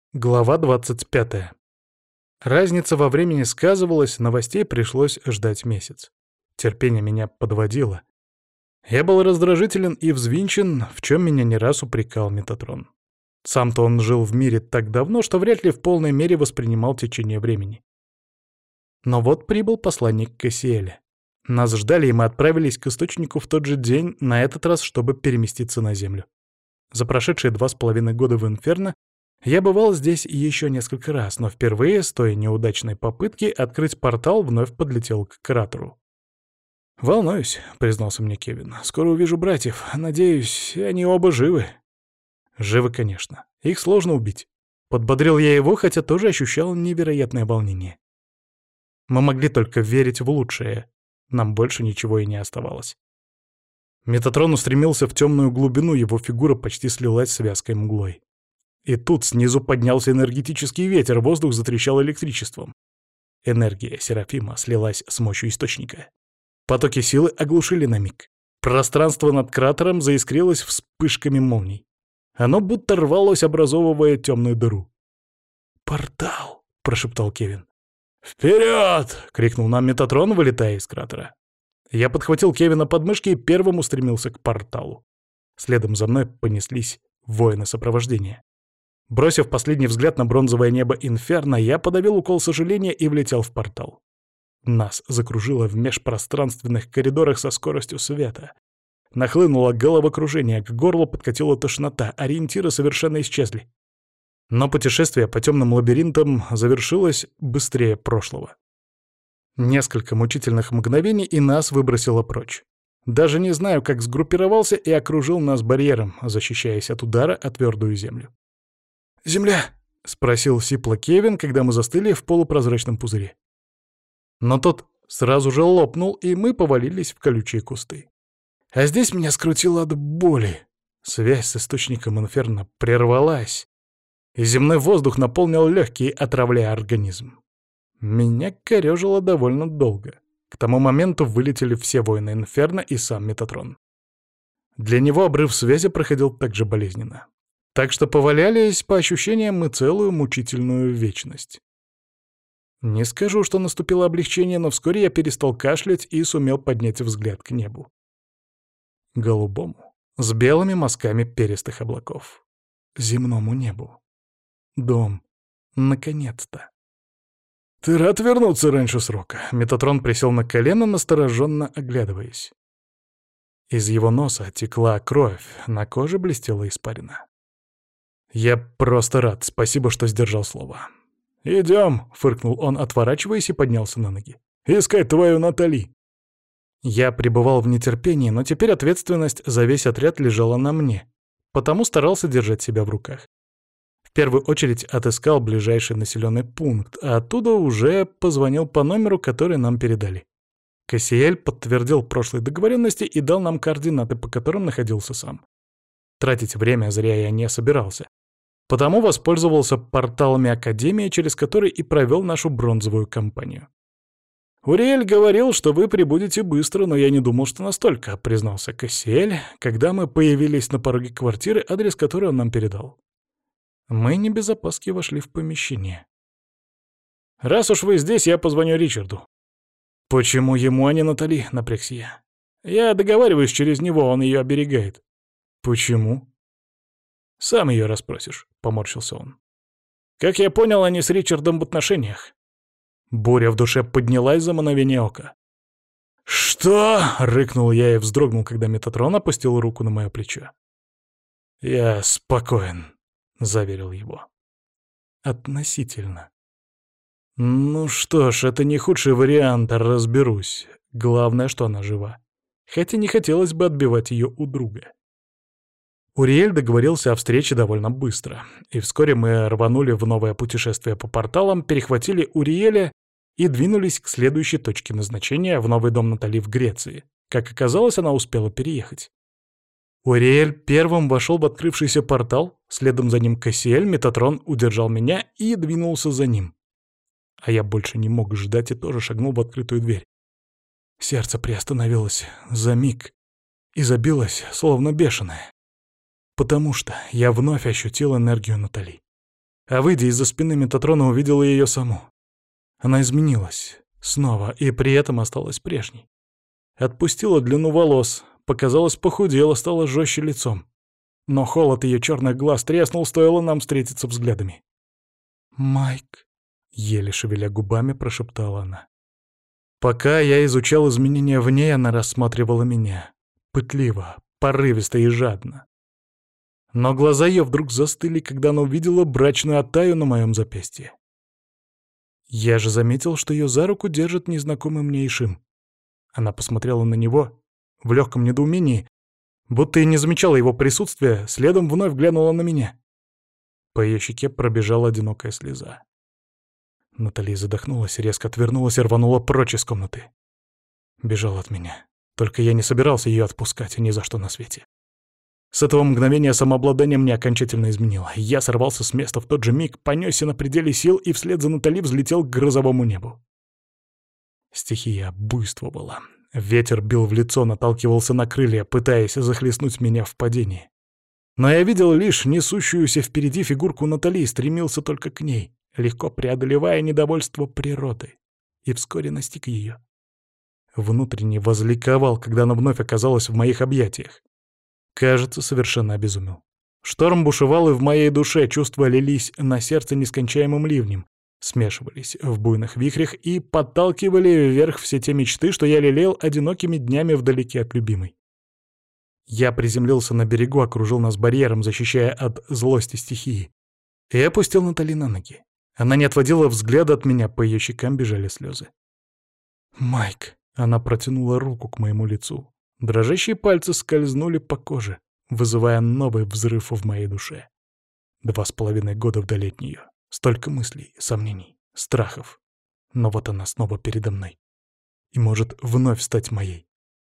Глава 25. Разница во времени сказывалась, новостей пришлось ждать месяц. Терпение меня подводило. Я был раздражителен и взвинчен, в чем меня не раз упрекал Метатрон. Сам-то он жил в мире так давно, что вряд ли в полной мере воспринимал течение времени. Но вот прибыл посланник Кассиэля. Нас ждали, и мы отправились к источнику в тот же день, на этот раз, чтобы переместиться на Землю. За прошедшие 2,5 года в Инферно я бывал здесь еще несколько раз, но впервые, с той неудачной попытки, открыть портал вновь подлетел к кратеру. «Волнуюсь», — признался мне Кевин. «Скоро увижу братьев. Надеюсь, они оба живы». «Живы, конечно. Их сложно убить». Подбодрил я его, хотя тоже ощущал невероятное волнение. Мы могли только верить в лучшее. Нам больше ничего и не оставалось. Метатрон устремился в темную глубину, его фигура почти слилась с вязкой мглой. И тут снизу поднялся энергетический ветер, воздух затрещал электричеством. Энергия Серафима слилась с мощью источника. Потоки силы оглушили на миг. Пространство над кратером заискрилось вспышками молний. Оно будто рвалось, образовывая темную дыру. «Портал!» — прошептал Кевин. «Вперед!» — крикнул нам Метатрон, вылетая из кратера. Я подхватил Кевина под мышки и первым устремился к порталу. Следом за мной понеслись воины сопровождения. Бросив последний взгляд на бронзовое небо Инферно, я подавил укол сожаления и влетел в портал. Нас закружило в межпространственных коридорах со скоростью света. Нахлынуло головокружение, к горлу подкатила тошнота, ориентиры совершенно исчезли. Но путешествие по темным лабиринтам завершилось быстрее прошлого. Несколько мучительных мгновений, и нас выбросило прочь. Даже не знаю, как сгруппировался и окружил нас барьером, защищаясь от удара о твердую землю. «Земля?» — спросил сипло Кевин, когда мы застыли в полупрозрачном пузыре. Но тот сразу же лопнул, и мы повалились в колючие кусты. А здесь меня скрутило от боли. Связь с источником Инферно прервалась, и земной воздух наполнил легкие, отравляя организм. Меня корёжило довольно долго. К тому моменту вылетели все воины Инферно и сам Метатрон. Для него обрыв связи проходил так же болезненно. Так что повалялись, по ощущениям, мы целую мучительную вечность. Не скажу, что наступило облегчение, но вскоре я перестал кашлять и сумел поднять взгляд к небу. Голубому, с белыми мазками перистых облаков. Земному небу. Дом. Наконец-то. «Ты рад вернуться раньше срока?» Метатрон присел на колено, настороженно оглядываясь. Из его носа текла кровь, на коже блестела испарина. «Я просто рад, спасибо, что сдержал слово». «Идем», — фыркнул он, отворачиваясь, и поднялся на ноги. «Искать твою Натали». Я пребывал в нетерпении, но теперь ответственность за весь отряд лежала на мне, потому старался держать себя в руках. В первую очередь отыскал ближайший населенный пункт, а оттуда уже позвонил по номеру, который нам передали. Кассиэль подтвердил прошлые договоренности и дал нам координаты, по которым находился сам. Тратить время зря я не собирался. Потому воспользовался порталами Академии, через который и провел нашу бронзовую кампанию. «Уриэль говорил, что вы прибудете быстро, но я не думал, что настолько», — признался Кассиэль, когда мы появились на пороге квартиры, адрес которой он нам передал. Мы не без опаски вошли в помещение. «Раз уж вы здесь, я позвоню Ричарду». «Почему ему, а не Натали?» — напрягся я. «Я договариваюсь через него, он ее оберегает». «Почему?» «Сам ее расспросишь», — поморщился он. «Как я понял, они с Ричардом в отношениях». Буря в душе поднялась за мгновение ока. «Что?» — рыкнул я и вздрогнул, когда Метатрон опустил руку на мое плечо. «Я спокоен», — заверил его. «Относительно». «Ну что ж, это не худший вариант, разберусь. Главное, что она жива. Хотя не хотелось бы отбивать ее у друга». Уриэль договорился о встрече довольно быстро, и вскоре мы рванули в новое путешествие по порталам, перехватили Уриэля и двинулись к следующей точке назначения в новый дом Натали в Греции. Как оказалось, она успела переехать. Уриэль первым вошел в открывшийся портал, следом за ним Кассиэль, Метатрон удержал меня и двинулся за ним. А я больше не мог ждать и тоже шагнул в открытую дверь. Сердце приостановилось за миг и забилось, словно бешеное. Потому что я вновь ощутил энергию Натали. а выйдя из-за спины Метатрона, увидела ее саму. Она изменилась. Снова, и при этом осталась прежней. Отпустила длину волос, показалось, похудела, стала жестче лицом. Но холод ее черных глаз треснул, стоило нам встретиться взглядами. «Майк», — еле шевеля губами, прошептала она. Пока я изучал изменения в ней, она рассматривала меня. Пытливо, порывисто и жадно. Но глаза ее вдруг застыли, когда она увидела брачную оттаю на моем запястье. Я же заметил, что ее за руку держит незнакомый мне Ишим. Она посмотрела на него в легком недоумении, будто и не замечала его присутствия, следом вновь глянула на меня. По ее щеке пробежала одинокая слеза. Натали задохнулась, резко отвернулась и рванула прочь из комнаты. Бежала от меня. Только я не собирался ее отпускать ни за что на свете. С этого мгновения самообладание мне окончательно изменило. Я сорвался с места в тот же миг, понесся на пределе сил и вслед за Натали взлетел к грозовому небу. Стихия буйствовала. Ветер бил в лицо, наталкивался на крылья, пытаясь захлестнуть меня в падении. Но я видел лишь несущуюся впереди фигурку Натали и стремился только к ней, легко преодолевая недовольство природы. И вскоре настиг ее. Внутренне возликовал, когда она вновь оказалась в моих объятиях. Кажется, совершенно обезумел. Шторм бушевал и в моей душе, чувства лились на сердце нескончаемым ливнем, смешивались в буйных вихрях и подталкивали вверх все те мечты, что я лелеял одинокими днями вдалеке от любимой. Я приземлился на берегу, окружил нас барьером, защищая от злости стихии, и опустил Натали на ноги. Она не отводила взгляда от меня, по ее щекам бежали слезы. «Майк!» — она протянула руку к моему лицу. Дрожащие пальцы скользнули по коже, вызывая новый взрыв в моей душе. 2,5 года вдали от нее. Столько мыслей, сомнений, страхов. Но вот она снова передо мной. И может вновь стать моей.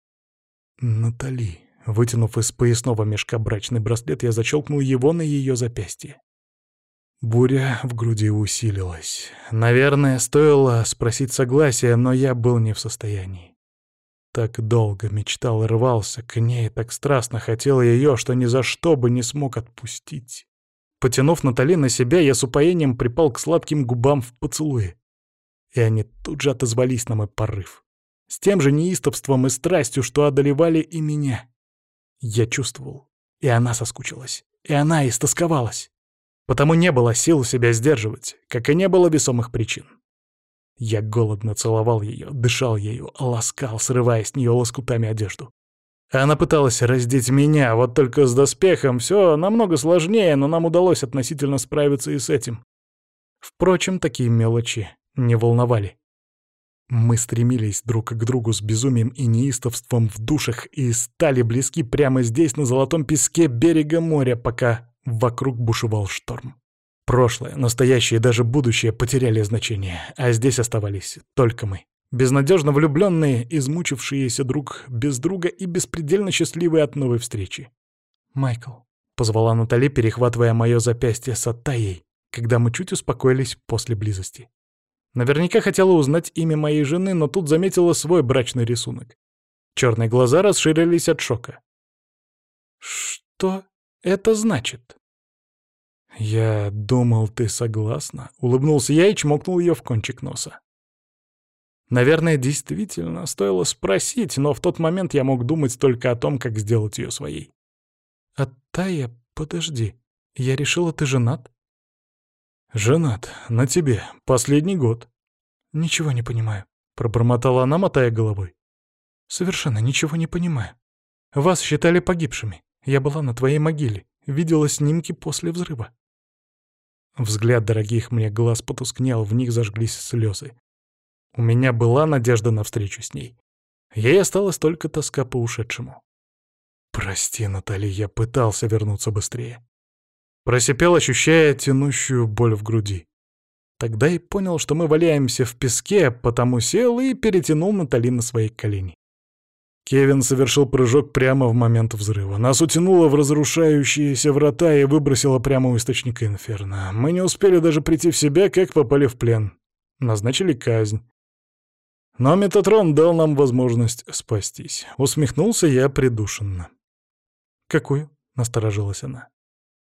Натали. Вытянув из поясного мешка брачный браслет, я защелкнул его на ее запястье. Буря в груди усилилась. Наверное, стоило спросить согласия, но я был не в состоянии. Так долго мечтал и рвался к ней, так страстно хотел ее, что ни за что бы не смог отпустить. Потянув Натали на себя, я с упоением припал к сладким губам в поцелуе. И они тут же отозвались на мой порыв. С тем же неистовством и страстью, что одолевали и меня. Я чувствовал, и она соскучилась, и она истосковалась. Потому не было сил себя сдерживать, как и не было весомых причин. Я голодно целовал ее, дышал ею, ласкал, срывая с нее лоскутами одежду. Она пыталась раздеть меня, вот только с доспехом все намного сложнее, но нам удалось относительно справиться и с этим. Впрочем, такие мелочи не волновали. Мы стремились друг к другу с безумием и неистовством в душах и стали близки прямо здесь, на золотом песке берега моря, пока вокруг бушевал шторм. Прошлое, настоящее и даже будущее потеряли значение, а здесь оставались только мы. Безнадежно влюбленные, измучившиеся друг без друга и беспредельно счастливые от новой встречи. «Майкл», — позвала Натали, перехватывая мое запястье с оттаей, когда мы чуть успокоились после близости. Наверняка хотела узнать имя моей жены, но тут заметила свой брачный рисунок. Черные глаза расширились от шока. «Что это значит?» «Я думал, ты согласна», — улыбнулся я и чмокнул ее в кончик носа. Наверное, действительно, стоило спросить, но в тот момент я мог думать только о том, как сделать ее своей. «Аттая, подожди, я решила, ты женат?» «Женат, на тебе, последний год». «Ничего не понимаю», — пробормотала она, мотая головой. «Совершенно ничего не понимаю. Вас считали погибшими. Я была на твоей могиле, видела снимки после взрыва». Взгляд дорогих мне глаз потускнел, в них зажглись слезы. У меня была надежда на встречу с ней. Ей осталась только тоска по ушедшему. «Прости, Натали, я пытался вернуться быстрее». Просипел, ощущая тянущую боль в груди. Тогда и понял, что мы валяемся в песке, потому сел и перетянул Натали на свои колени. Кевин совершил прыжок прямо в момент взрыва. Нас утянуло в разрушающиеся врата и выбросило прямо у источника инферно. Мы не успели даже прийти в себя, как попали в плен. Назначили казнь. Но Метатрон дал нам возможность спастись. Усмехнулся я придушенно. «Какую?» — насторожилась она.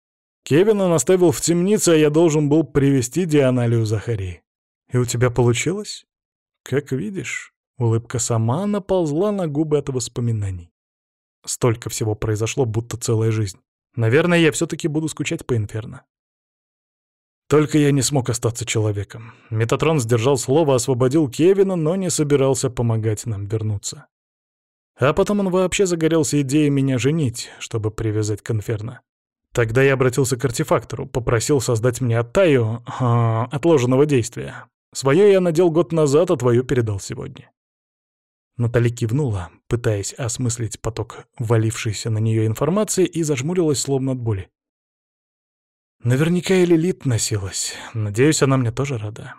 Кевина наставил в темнице, а я должен был привести Дианалию Захарии. И у тебя получилось? Как видишь, улыбка сама наползла на губы от воспоминаний. Столько всего произошло, будто целая жизнь. Наверное, я все-таки буду скучать по Инферно. Только я не смог остаться человеком. Метатрон сдержал слово, освободил Кевина, но не собирался помогать нам вернуться. А потом он вообще загорелся идеей меня женить, чтобы привязать к Инферно. Тогда я обратился к артефактору, попросил создать мне Аттаю отложенного действия. Свое я надел год назад, а твою передал сегодня. Натали кивнула, пытаясь осмыслить поток валившейся на нее информации, и зажмурилась словно от боли. Наверняка и Лилит носилась. Надеюсь, она мне тоже рада.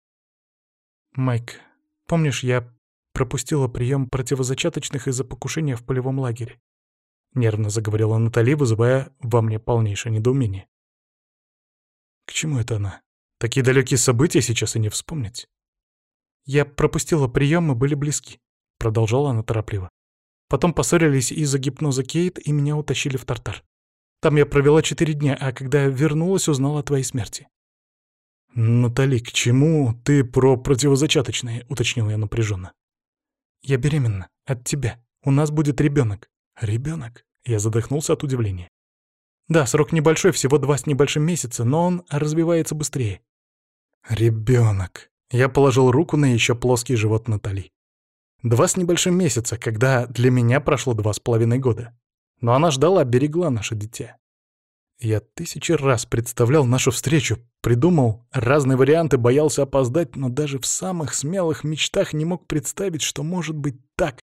Майк, помнишь, я пропустила прием противозачаточных из-за покушения в полевом лагере? Нервно заговорила Натали, вызывая во мне полнейшее недоумение. К чему это она? Такие далекие события сейчас и не вспомнить. Я пропустила прием, мы были близки, продолжала она торопливо. Потом поссорились из-за гипноза Кейт, и меня утащили в Тартар. Там я провела 4 дня, а когда вернулась, узнала о твоей смерти. «Натали, к чему ты про противозачаточные?» — уточнил я напряженно. «Я беременна. От тебя. У нас будет ребенок». «Ребенок?» — я задохнулся от удивления. «Да, срок небольшой, всего 2 с небольшим месяца, но он развивается быстрее». «Ребенок». Я положил руку на еще плоский живот Натали. 2 с небольшим месяца, когда для меня прошло 2,5 года. Но она ждала, берегла наше дитя. Я 1000 раз представлял нашу встречу, придумал разные варианты, боялся опоздать, но даже в самых смелых мечтах не мог представить, что может быть так.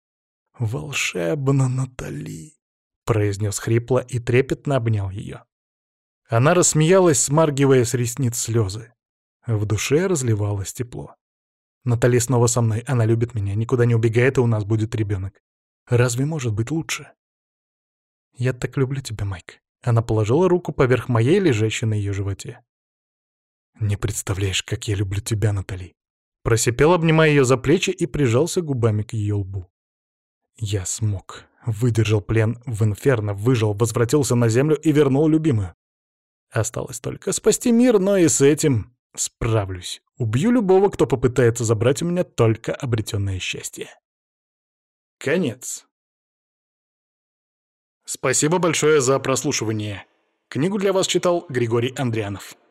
«Волшебно, Натали», — произнес хрипло и трепетно обнял ее. Она рассмеялась, смаргивая с ресниц слезы. В душе разливалось тепло. Натали снова со мной, она любит меня, никуда не убегает, и у нас будет ребенок. Разве может быть лучше? «Я так люблю тебя, Майк». Она положила руку поверх моей, лежащей на ее животе. «Не представляешь, как я люблю тебя, Натали». Просипел, обнимая ее за плечи, и прижался губами к ее лбу. Я смог. Выдержал плен в Инферно, выжил, возвратился на землю и вернул любимую. Осталось только спасти мир, но и с этим справлюсь. Убью любого, кто попытается забрать у меня только обретенное счастье. Конец. Спасибо большое за прослушивание. Книгу для вас читал Григорий Андрянов.